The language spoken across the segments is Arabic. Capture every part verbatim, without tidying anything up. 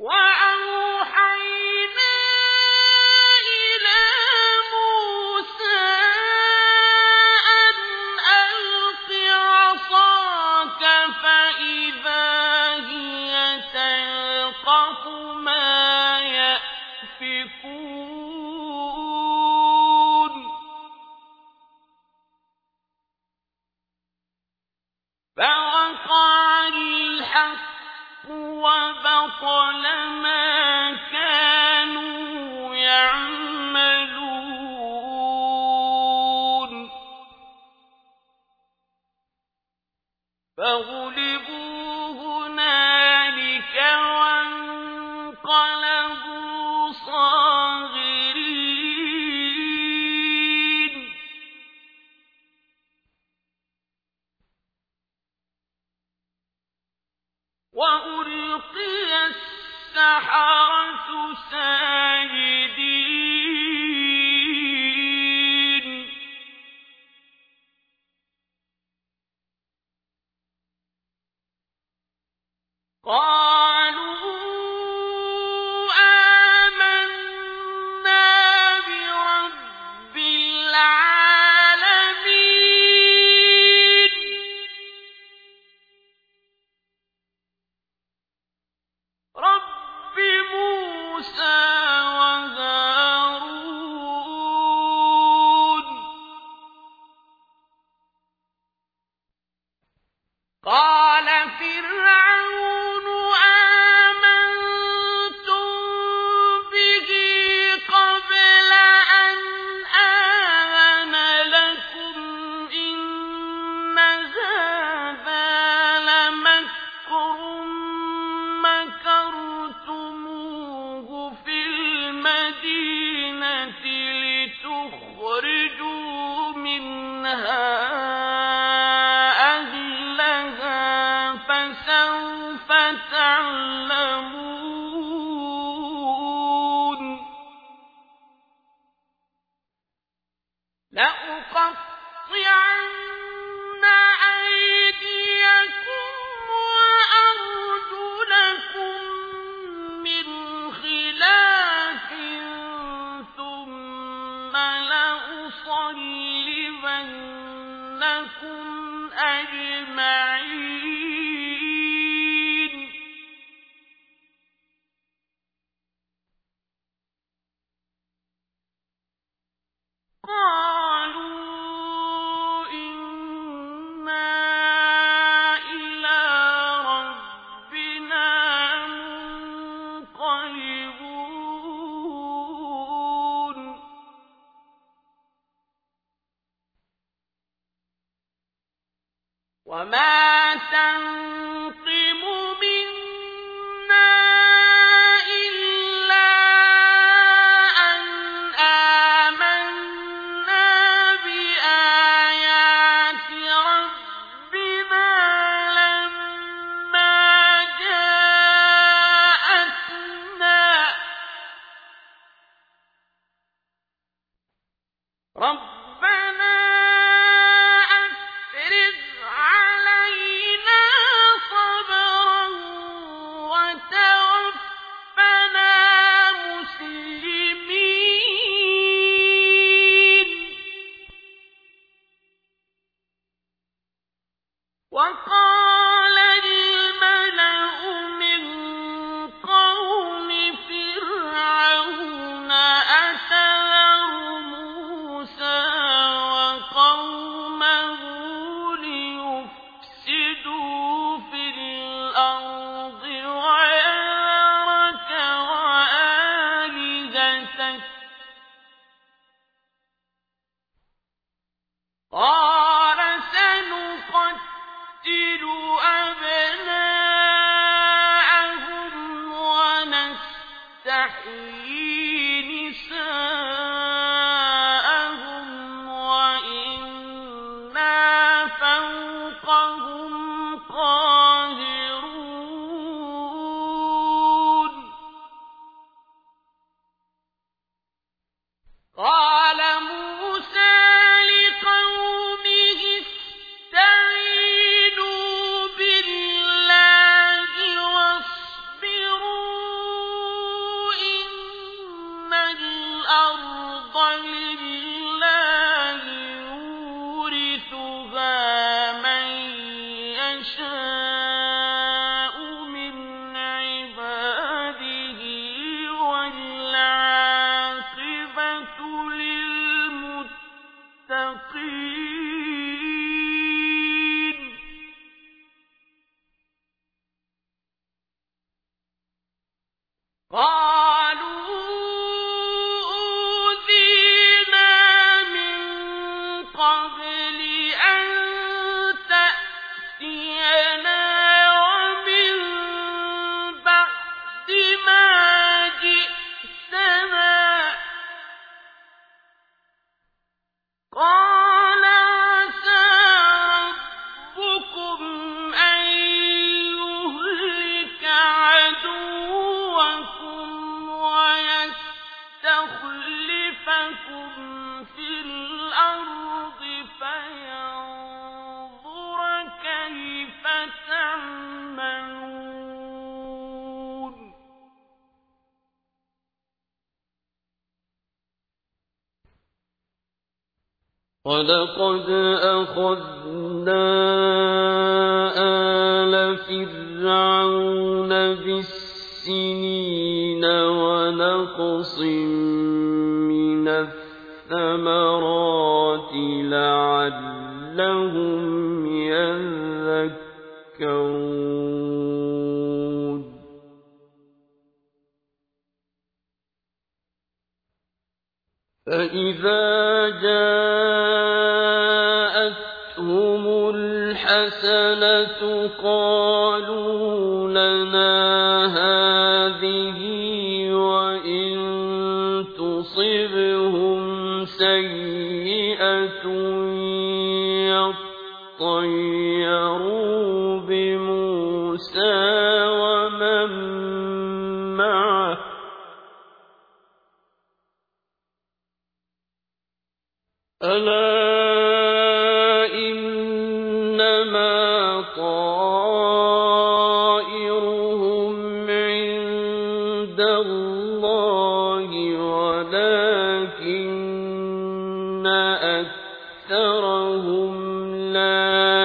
وبطل ما كانوا يعملون فغلبوا هنالك وانقلبوا صاغرين وألقي السحرة ساجدين قالوا آمنا برب العالمين رب موسى وهارون قال فرعون آمنتم به قبل أن آذن لكم إن هذا لمكر مكرتموه في المدينة لتخرجوا منها فسوف تعلمون لأقطعن أيديكم وأرجلكم من خلاف ثم لأصلبنكم أجمعين قالوا إنا إلى ربنا منقلبون وما تنقم منا إلا أن آمنا بآيات ربنا لما جاءتنا ربنا أفرغ علينا صبرا وتوفنا مسلمين وقال الملأ من قوم فرعون أتذر موسى وقومه ليفسدوا في الأرض ويذرك وآلهتك قال سنقتل أبناءهم ونستحيي نساءهم وإنا فوقهم قاهرون قال موسى لقومه استعينوا بالله واصبروا قالوا أوذينا من قبل أن تأتينا ومن بعد ما جئتنا قال عسى ربكم أن يهلك عدوكم ويستخلفكم في الأرض فينظر كيف تعملون ولقد أخذنا آل فرعون بالسنين ونقص من الثمرات لعلهم يذكرون فإذا جاءتهم الحسنة قالوا لنا هذه وإن تصبهم سيئة يطيروا بموسى ومن معه ألا إنما طائرهم عند الله ولكن أكثرهم لا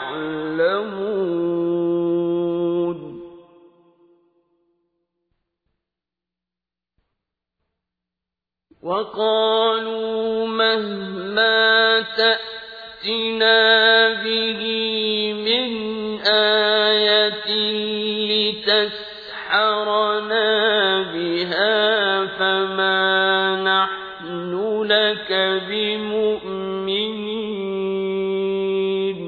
يعلمون وقالوا مهما تأتنا به من آية لتسحرنا بها فما نحن لك بمؤمنين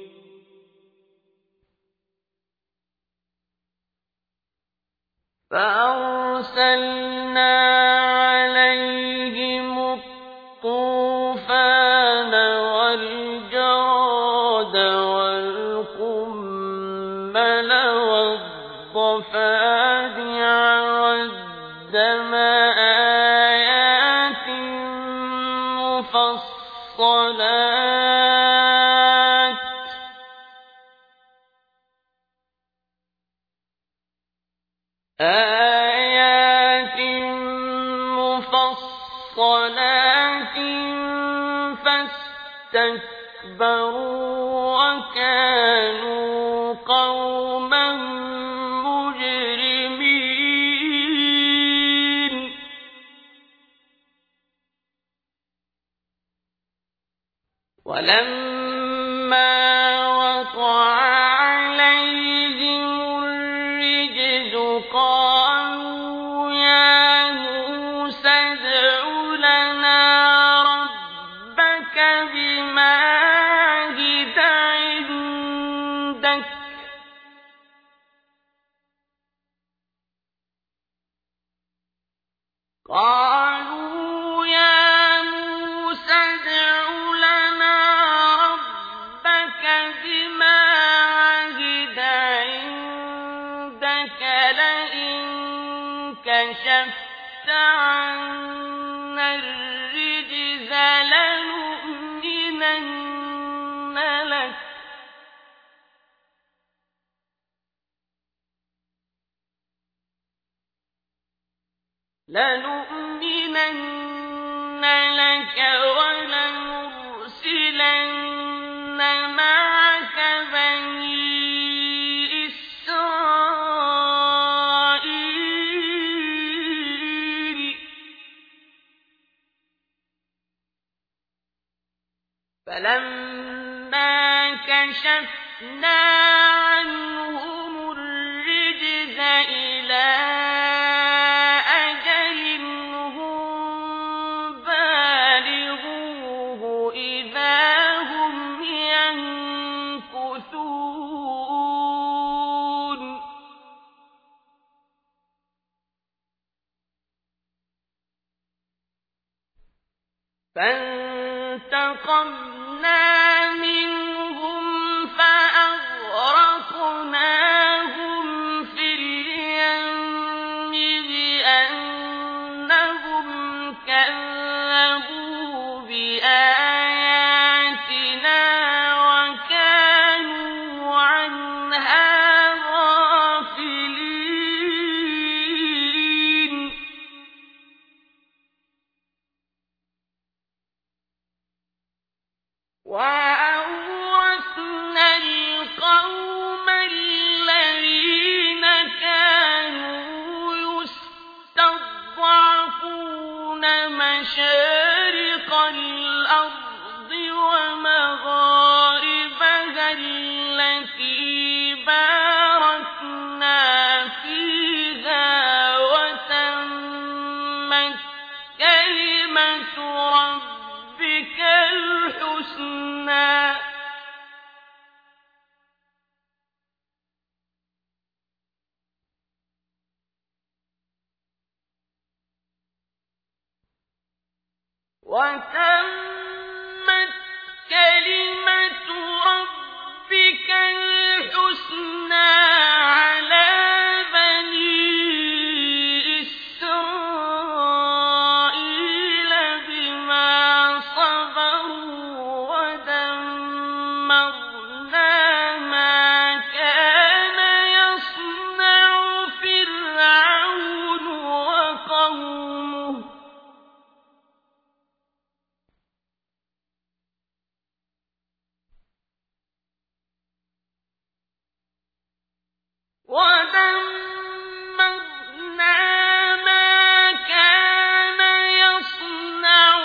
فأرسلنا عليهم الطوفان والجراد والقمل والضفادع والدم آيات مفصلات آيات مفصلات فاستكبروا وكانوا قوما مجرمين ولما وقع عليهم الرجز قالوا يا موسى ادع لنا ربك بما عهد عندك قالوا يا موسى ادع لنا ربك بما عهد عندك لئن كشفت عنا الرجز لنؤمنن لك لنؤمنن لك ولنرسلن معك بني إسرائيل فلما كشفنا عنهم الرجز إلى فانتقمنا منهم فأغرقناهم في اليم بأنهم كذبوا بآياتنا وكانوا عنها غافلين وأورثنا القوم الذين كانوا يستضعفون مشارق الأرض ومغاربها التي باركنا فيها وتمت كلمة ربك الحسنى وتمت كلمة ربك الحسنى على بني إسرائيل بما صبروا ودمرنا ما كان يصنع فرعون وقومه ودمرنا ما كان يصنع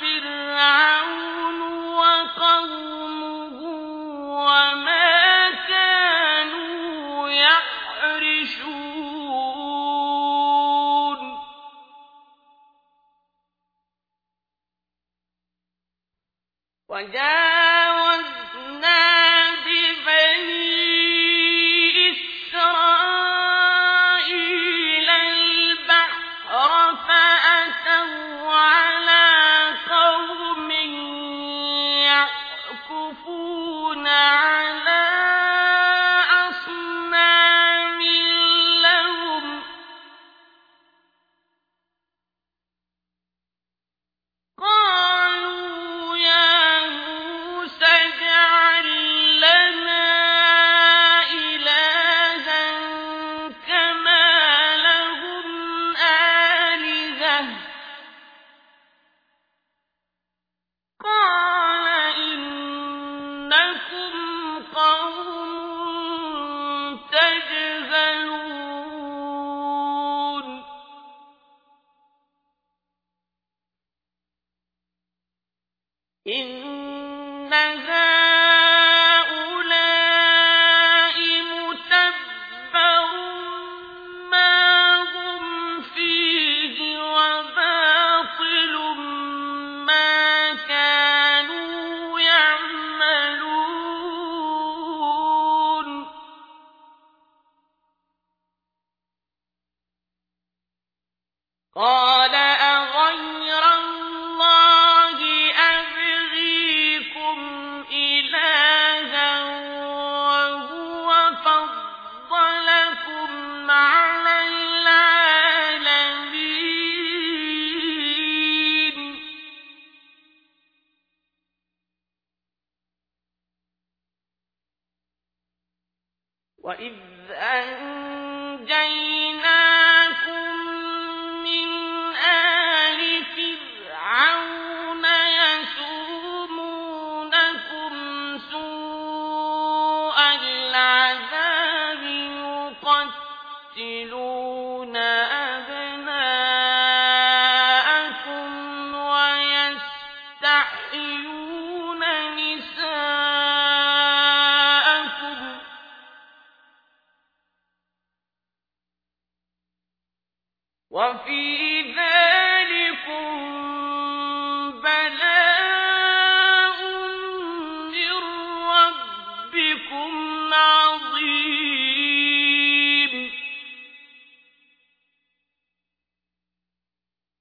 فرعون وقومه وما كانوا يعرشون وجاوزنا ببني إسرائيل البحر فأتوا على قوم يعكفون على أصنام لهم قالوا يا موسى اجعل لنا إلها كما لهم آلهة قال إنكم قوم تجهلون إن هؤلاء متبر ما هم فيه وباطل ما كانوا يعملون قال